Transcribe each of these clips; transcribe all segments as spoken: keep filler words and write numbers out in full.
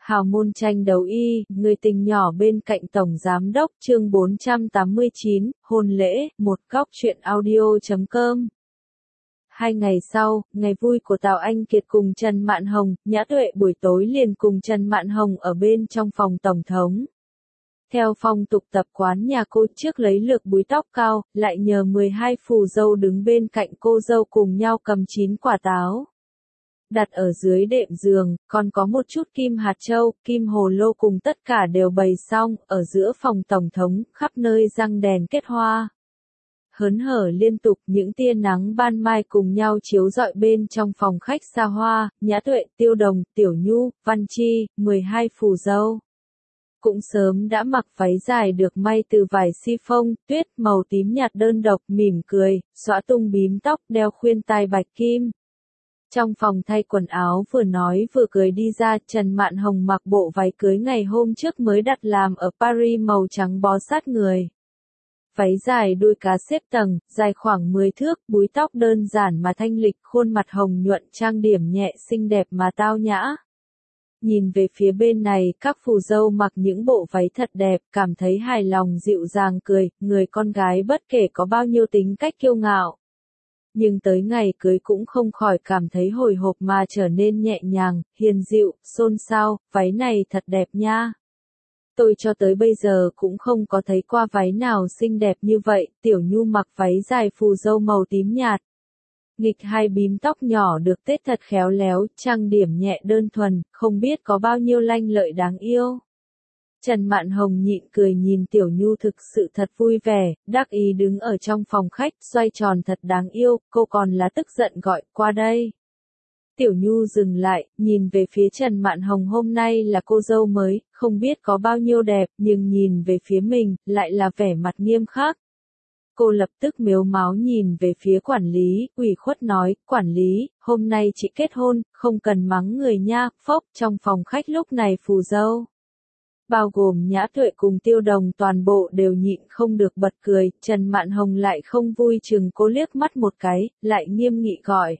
Hào môn tranh đấu y, người tình nhỏ bên cạnh Tổng Giám đốc chương bốn trăm tám mươi chín, hôn lễ, một góc truyện audio.com. Hai ngày sau, ngày vui của Tào Anh Kiệt cùng Trần Mạn Hồng, Nhã Tuệ buổi tối liền cùng Trần Mạn Hồng ở bên trong phòng Tổng thống. Theo phong tục tập quán nhà cô trước lấy lược búi tóc cao, lại nhờ mười hai phù dâu đứng bên cạnh cô dâu cùng nhau cầm chín quả táo. Đặt ở dưới đệm giường, còn có một chút kim hạt châu, kim hồ lô cùng tất cả đều bày xong, ở giữa phòng Tổng thống, khắp nơi răng đèn kết hoa. Hớn hở liên tục những tia nắng ban mai cùng nhau chiếu rọi bên trong phòng khách xa hoa, Nhã Tuệ, Tiêu Đồng, Tiểu Nhu, Văn Chi, mười hai phù dâu. Cũng sớm đã mặc váy dài được may từ vải chiffon, tuyết màu tím nhạt đơn độc, mỉm cười, xõa tung bím tóc, đeo khuyên tai bạch kim. Trong phòng thay quần áo vừa nói vừa cười đi ra, Trần Mạn Hồng mặc bộ váy cưới ngày hôm trước mới đặt làm ở Paris màu trắng bó sát người. Váy dài đuôi cá xếp tầng, dài khoảng mười thước, búi tóc đơn giản mà thanh lịch, khuôn mặt hồng nhuận trang điểm nhẹ xinh đẹp mà tao nhã. Nhìn về phía bên này, các phù dâu mặc những bộ váy thật đẹp, cảm thấy hài lòng dịu dàng cười, người con gái bất kể có bao nhiêu tính cách kiêu ngạo. Nhưng tới ngày cưới cũng không khỏi cảm thấy hồi hộp mà trở nên nhẹ nhàng, hiền dịu, xôn xao, váy này thật đẹp nha. Tôi cho tới bây giờ cũng không có thấy qua váy nào xinh đẹp như vậy, Tiểu Nhu mặc váy dài phù dâu màu tím nhạt. Nghịch hai bím tóc nhỏ được tết thật khéo léo, trang điểm nhẹ đơn thuần, không biết có bao nhiêu lanh lợi đáng yêu. Trần Mạn Hồng nhịn cười nhìn Tiểu Nhu thực sự thật vui vẻ, đắc ý đứng ở trong phòng khách, xoay tròn thật đáng yêu, cô còn là tức giận gọi, qua đây. Tiểu Nhu dừng lại, nhìn về phía Trần Mạn Hồng hôm nay là cô dâu mới, không biết có bao nhiêu đẹp, nhưng nhìn về phía mình, lại là vẻ mặt nghiêm khắc. Cô lập tức mếu máo nhìn về phía quản lý, ủy khuất nói, quản lý, hôm nay chị kết hôn, không cần mắng người nha, phốc, trong phòng khách lúc này phù dâu. Bao gồm Nhã Tuệ cùng Tiêu Đồng toàn bộ đều nhịn không được bật cười, Trần Mạn Hồng lại không vui chừng cô liếc mắt một cái, lại nghiêm nghị gọi.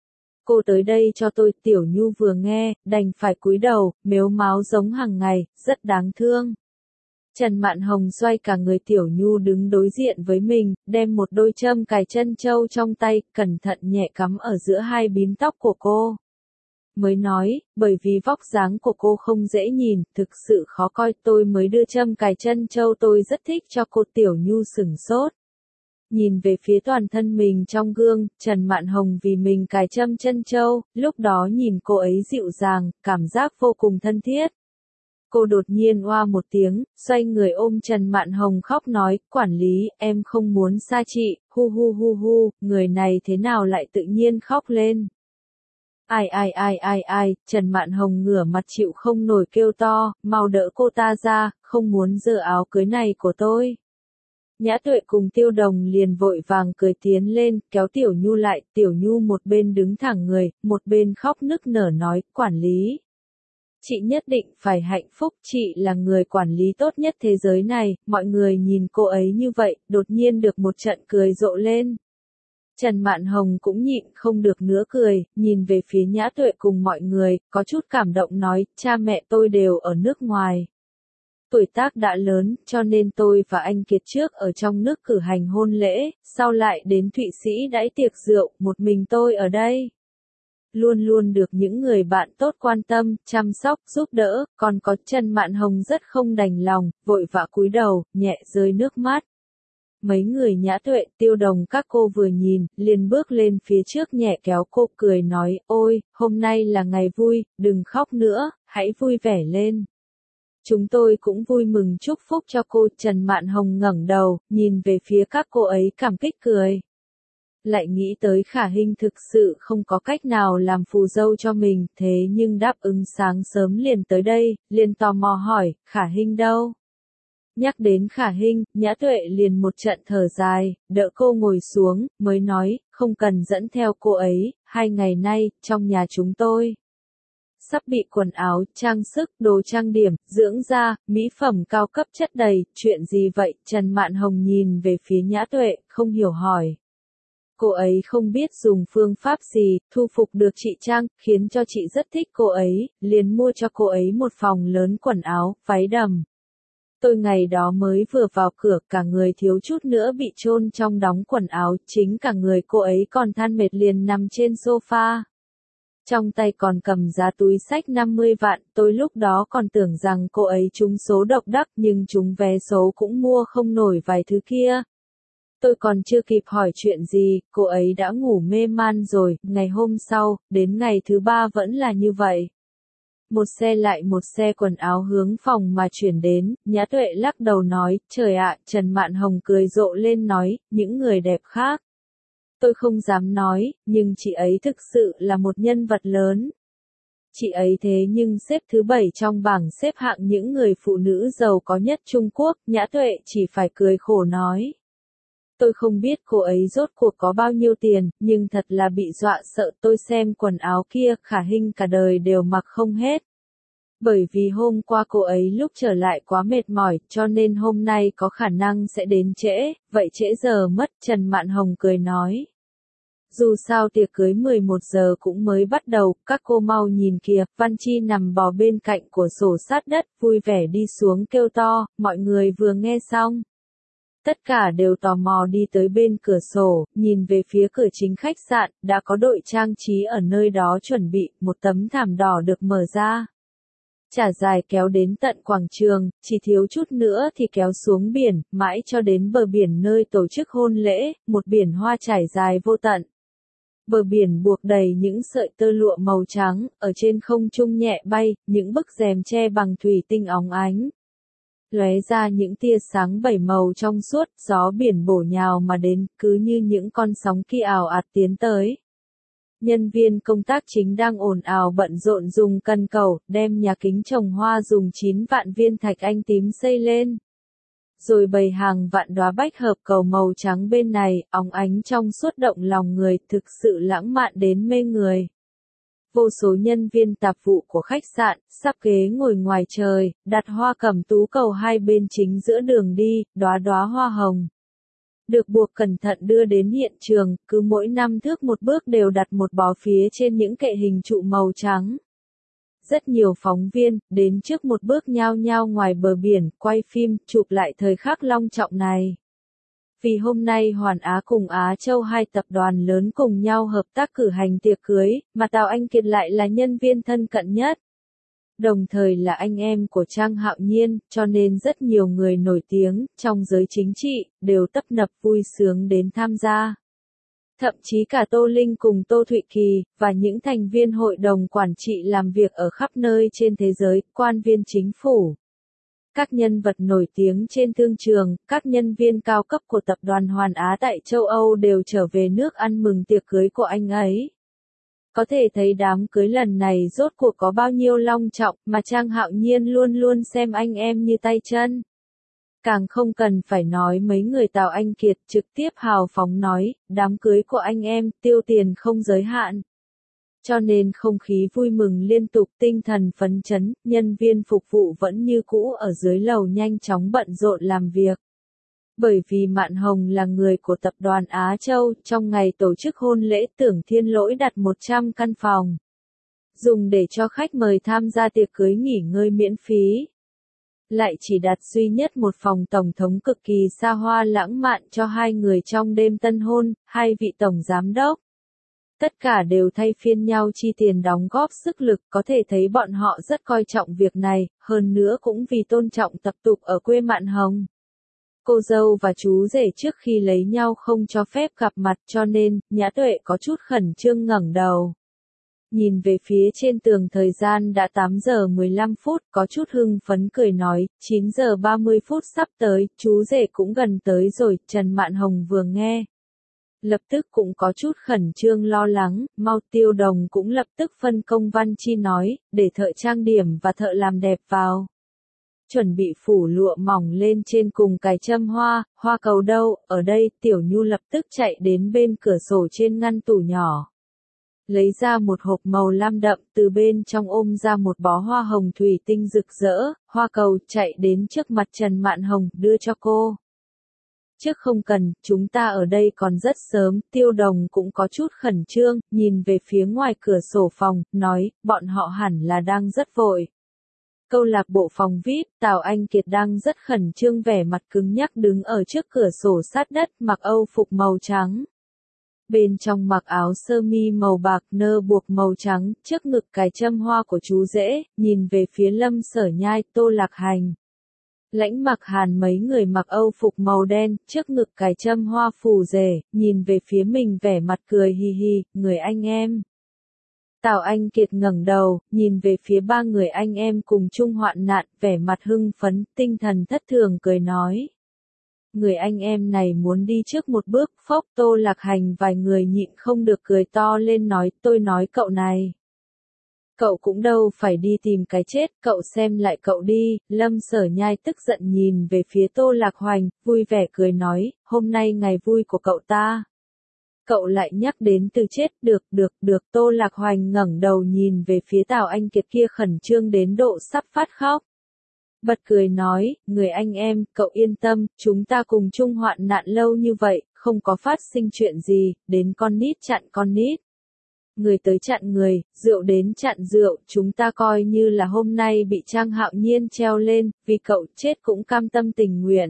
Cô tới đây cho tôi, Tiểu Nhu vừa nghe, đành phải cúi đầu, mếu máo giống hàng ngày, rất đáng thương. Trần Mạn Hồng xoay cả người Tiểu Nhu đứng đối diện với mình, đem một đôi châm cài chân châu trong tay, cẩn thận nhẹ cắm ở giữa hai bím tóc của cô. Mới nói, bởi vì vóc dáng của cô không dễ nhìn, thực sự khó coi, tôi mới đưa châm cài chân châu, tôi rất thích cho cô. Tiểu Nhu sửng sốt. Nhìn về phía toàn thân mình trong gương, Trần Mạn Hồng vì mình cài châm chân châu, lúc đó nhìn cô ấy dịu dàng, cảm giác vô cùng thân thiết. Cô đột nhiên oa một tiếng, xoay người ôm Trần Mạn Hồng khóc nói, quản lý, em không muốn xa chị, hu hu hu hu, người này thế nào lại tự nhiên khóc lên. Ai ai ai ai ai, Trần Mạn Hồng ngửa mặt chịu không nổi kêu to, mau đỡ cô ta ra, không muốn giở áo cưới này của tôi. Nhã Tuệ cùng Tiêu Đồng liền vội vàng cười tiến lên, kéo Tiểu Nhu lại, Tiểu Nhu một bên đứng thẳng người, một bên khóc nức nở nói, quản lý. Chị nhất định phải hạnh phúc, chị là người quản lý tốt nhất thế giới này, mọi người nhìn cô ấy như vậy, đột nhiên được một trận cười rộ lên. Trần Mạn Hồng cũng nhịn không được nữa cười, nhìn về phía Nhã Tuệ cùng mọi người, có chút cảm động nói, cha mẹ tôi đều ở nước ngoài. Tuổi tác đã lớn, cho nên tôi và anh Kiệt trước ở trong nước cử hành hôn lễ, sau lại đến Thụy Sĩ đãi tiệc rượu, một mình tôi ở đây. Luôn luôn được những người bạn tốt quan tâm, chăm sóc, giúp đỡ, còn có Trần Mạn Hồng rất không đành lòng, vội vã cúi đầu, nhẹ rơi nước mắt. Mấy người Nhã Tuệ, Tiêu Đồng các cô vừa nhìn, liền bước lên phía trước nhẹ kéo cô cười nói, ôi, hôm nay là ngày vui, đừng khóc nữa, hãy vui vẻ lên. Chúng tôi cũng vui mừng chúc phúc cho cô. Trần Mạn Hồng ngẩng đầu, nhìn về phía các cô ấy cảm kích cười. Lại nghĩ tới Khả Hinh thực sự không có cách nào làm phù dâu cho mình, thế nhưng đáp ứng sáng sớm liền tới đây, liền tò mò hỏi, Khả Hinh đâu? Nhắc đến Khả Hinh, Nhã Tuệ liền một trận thở dài, đỡ cô ngồi xuống, mới nói, không cần dẫn theo cô ấy, hai ngày nay, trong nhà chúng tôi sắp bị quần áo, trang sức, đồ trang điểm, dưỡng da, mỹ phẩm cao cấp chất đầy, chuyện gì vậy? Trần Mạn Hồng nhìn về phía Nhã Tuệ, không hiểu hỏi. Cô ấy không biết dùng phương pháp gì, thu phục được chị Trang, khiến cho chị rất thích cô ấy, liền mua cho cô ấy một phòng lớn quần áo, váy đầm. Tôi ngày đó mới vừa vào cửa, cả người thiếu chút nữa bị chôn trong đống quần áo, chính cả người cô ấy còn than mệt liền nằm trên sofa. Trong tay còn cầm giá túi xách năm mươi vạn, tôi lúc đó còn tưởng rằng cô ấy trúng số độc đắc nhưng trúng vé số cũng mua không nổi vài thứ kia. Tôi còn chưa kịp hỏi chuyện gì, cô ấy đã ngủ mê man rồi, ngày hôm sau, đến ngày thứ ba vẫn là như vậy. Một xe lại một xe quần áo hướng phòng mà chuyển đến, Nhã Tuệ lắc đầu nói, trời ạ, Trần Mạn Hồng cười rộ lên nói, những người đẹp khác. Tôi không dám nói, nhưng chị ấy thực sự là một nhân vật lớn. Chị ấy thế nhưng xếp thứ bảy trong bảng xếp hạng những người phụ nữ giàu có nhất Trung Quốc, Nhã Tuệ chỉ phải cười khổ nói. Tôi không biết cô ấy rốt cuộc có bao nhiêu tiền, nhưng thật là bị dọa sợ. Tôi xem quần áo kia, Khả Hinh cả đời đều mặc không hết. Bởi vì hôm qua cô ấy lúc trở lại quá mệt mỏi, cho nên hôm nay có khả năng sẽ đến trễ, vậy trễ giờ mất, Trần Mạn Hồng cười nói. Dù sao tiệc cưới mười một giờ cũng mới bắt đầu, các cô mau nhìn kìa, Văn Chi nằm bò bên cạnh của sổ sát đất, vui vẻ đi xuống kêu to, mọi người vừa nghe xong. Tất cả đều tò mò đi tới bên cửa sổ, nhìn về phía cửa chính khách sạn, đã có đội trang trí ở nơi đó chuẩn bị, một tấm thảm đỏ được mở ra. Trải dài kéo đến tận quảng trường, chỉ thiếu chút nữa thì kéo xuống biển, mãi cho đến bờ biển nơi tổ chức hôn lễ, một biển hoa trải dài vô tận. Bờ biển buộc đầy những sợi tơ lụa màu trắng, ở trên không trung nhẹ bay, những bức rèm che bằng thủy tinh óng ánh. Lóe ra những tia sáng bảy màu trong suốt, gió biển bổ nhào mà đến, cứ như những con sóng kia ào ạt tiến tới. Nhân viên công tác chính đang ồn ào bận rộn dùng cần cầu, đem nhà kính trồng hoa dùng chín vạn viên thạch anh tím xây lên. Rồi bày hàng vạn đóa bách hợp cầu màu trắng bên này, óng ánh trong suốt động lòng người, thực sự lãng mạn đến mê người. Vô số nhân viên tạp vụ của khách sạn, sắp ghế ngồi ngoài trời, đặt hoa cẩm tú cầu hai bên chính giữa đường đi, đóa đóa hoa hồng. Được buộc cẩn thận đưa đến hiện trường, cứ mỗi năm thước một bước đều đặt một bó phía trên những kệ hình trụ màu trắng. Rất nhiều phóng viên, đến trước một bước nhao nhao ngoài bờ biển, quay phim, chụp lại thời khắc long trọng này. Vì hôm nay Hoàn Á cùng Á Châu hai tập đoàn lớn cùng nhau hợp tác cử hành tiệc cưới, mà Tào Anh Kiệt lại là nhân viên thân cận nhất. Đồng thời là anh em của Trang Hạo Nhiên, cho nên rất nhiều người nổi tiếng, trong giới chính trị, đều tấp nập vui sướng đến tham gia. Thậm chí cả Tô Linh cùng Tô Thụy Kỳ, và những thành viên hội đồng quản trị làm việc ở khắp nơi trên thế giới, quan viên chính phủ. Các nhân vật nổi tiếng trên thương trường, các nhân viên cao cấp của tập đoàn Hoàn Á tại châu Âu đều trở về nước ăn mừng tiệc cưới của anh ấy. Có thể thấy đám cưới lần này rốt cuộc có bao nhiêu long trọng, mà Trang Hạo Nhiên luôn luôn xem anh em như tay chân. Càng không cần phải nói mấy người Tào Anh Kiệt trực tiếp hào phóng nói, đám cưới của anh em, tiêu tiền không giới hạn. Cho nên không khí vui mừng liên tục, tinh thần phấn chấn, nhân viên phục vụ vẫn như cũ ở dưới lầu nhanh chóng bận rộn làm việc. Bởi vì Mạn Hồng là người của tập đoàn Á Châu, trong ngày tổ chức hôn lễ Tưởng Thiên Lỗi đặt một trăm căn phòng. Dùng để cho khách mời tham gia tiệc cưới nghỉ ngơi miễn phí. Lại chỉ đặt duy nhất một phòng tổng thống cực kỳ xa hoa lãng mạn cho hai người trong đêm tân hôn, hai vị tổng giám đốc. Tất cả đều thay phiên nhau chi tiền đóng góp sức lực, có thể thấy bọn họ rất coi trọng việc này, hơn nữa cũng vì tôn trọng tập tục ở quê Mạn Hồng. Cô dâu và chú rể trước khi lấy nhau không cho phép gặp mặt, cho nên, Nhã Tuệ có chút khẩn trương ngẩng đầu. Nhìn về phía trên tường thời gian đã tám giờ mười lăm phút, có chút hưng phấn cười nói, chín giờ ba mươi phút sắp tới, chú rể cũng gần tới rồi, Trần Mạn Hồng vừa nghe. Lập tức cũng có chút khẩn trương lo lắng, Mao Tiêu Đồng cũng lập tức phân công Văn Chi nói, để thợ trang điểm và thợ làm đẹp vào. Chuẩn bị phủ lụa mỏng lên trên cùng cài châm hoa, hoa cầu đâu, ở đây, Tiểu Nhu lập tức chạy đến bên cửa sổ trên ngăn tủ nhỏ. Lấy ra một hộp màu lam đậm, từ bên trong ôm ra một bó hoa hồng thủy tinh rực rỡ, hoa cầu chạy đến trước mặt Trần Mạn Hồng, đưa cho cô. trước không cần, chúng ta ở đây còn rất sớm, Tiêu Đồng cũng có chút khẩn trương, nhìn về phía ngoài cửa sổ phòng, nói, bọn họ hẳn là đang rất vội. Câu lạc bộ phòng vi ai pi, Tào Anh Kiệt đang rất khẩn trương vẻ mặt cứng nhắc đứng ở trước cửa sổ sát đất, mặc âu phục màu trắng. Bên trong mặc áo sơ mi màu bạc nơ buộc màu trắng, trước ngực cài châm hoa của chú rể, nhìn về phía Lâm Sở Nhai, Tô Lạc Hành. Lãnh Mặc Hàn mấy người mặc âu phục màu đen, trước ngực cài châm hoa phù rể, nhìn về phía mình vẻ mặt cười hi hi, người anh em. Tào Anh Kiệt ngẩng đầu, nhìn về phía ba người anh em cùng chung hoạn nạn, vẻ mặt hưng phấn, tinh thần thất thường cười nói. Người anh em này muốn đi trước một bước, phốc. Tô Lạc Hành vài người nhịn không được cười to lên nói, tôi nói cậu này. Cậu cũng đâu phải đi tìm cái chết, cậu xem lại cậu đi. Lâm Sở Nhai tức giận nhìn về phía Tô Lạc Hoành, vui vẻ cười nói, hôm nay ngày vui của cậu ta. Cậu lại nhắc đến từ chết, được, được, được. Tô Lạc Hoành ngẩng đầu nhìn về phía Tào Anh Kiệt kia khẩn trương đến độ sắp phát khóc. Bật cười nói, người anh em, cậu yên tâm, chúng ta cùng chung hoạn nạn lâu như vậy, không có phát sinh chuyện gì, đến con nít chặn con nít. Người tới chặn người, rượu đến chặn rượu, chúng ta coi như là hôm nay bị Trang Hạo Nhiên treo lên, vì cậu chết cũng cam tâm tình nguyện.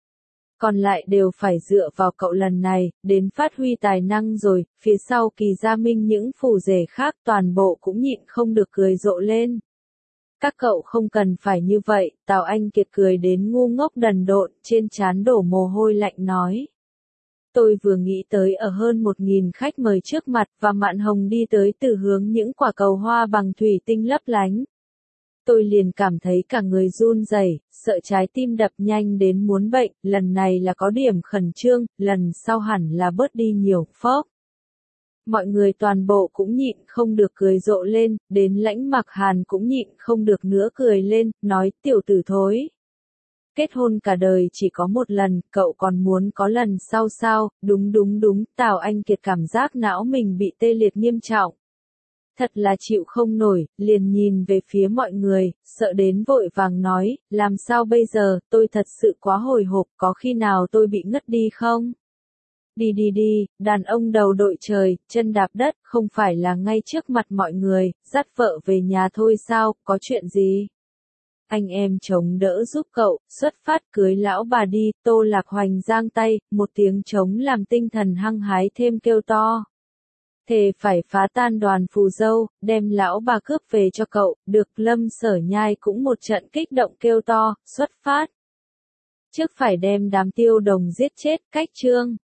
Còn lại đều phải dựa vào cậu lần này, đến phát huy tài năng rồi, phía sau Kỳ Gia Minh những phù rể khác toàn bộ cũng nhịn không được cười rộ lên. Các cậu không cần phải như vậy, Tào Anh Kiệt cười đến ngu ngốc đần độn, trên trán đổ mồ hôi lạnh nói. Tôi vừa nghĩ tới ở hơn một nghìn khách mời trước mặt và Mạn Hồng đi tới từ hướng những quả cầu hoa bằng thủy tinh lấp lánh. Tôi liền cảm thấy cả người run rẩy, sợ trái tim đập nhanh đến muốn bệnh, lần này là có điểm khẩn trương, lần sau hẳn là bớt đi nhiều, phốc. Mọi người toàn bộ cũng nhịn không được cười rộ lên, đến Lãnh Mặc Hàn cũng nhịn không được nữa cười lên, nói tiểu tử thối. Kết hôn cả đời chỉ có một lần, cậu còn muốn có lần sau sao, đúng đúng đúng, Tào Anh Kiệt cảm giác não mình bị tê liệt nghiêm trọng. Thật là chịu không nổi, liền nhìn về phía mọi người, sợ đến vội vàng nói, làm sao bây giờ, tôi thật sự quá hồi hộp, có khi nào tôi bị ngất đi không? Đi đi đi, đàn ông đầu đội trời, chân đạp đất, không phải là ngay trước mặt mọi người, dắt vợ về nhà thôi sao, có chuyện gì? Anh em chống đỡ giúp cậu, xuất phát cưới lão bà đi, Tô Lạc Hoành giang tay, một tiếng trống làm tinh thần hăng hái thêm kêu to. Thề phải phá tan đoàn phù dâu, đem lão bà cướp về cho cậu, được. Lâm Sở Nhai cũng một trận kích động kêu to, xuất phát. Trước phải đem đám Tiêu Đồng giết chết, cách chương.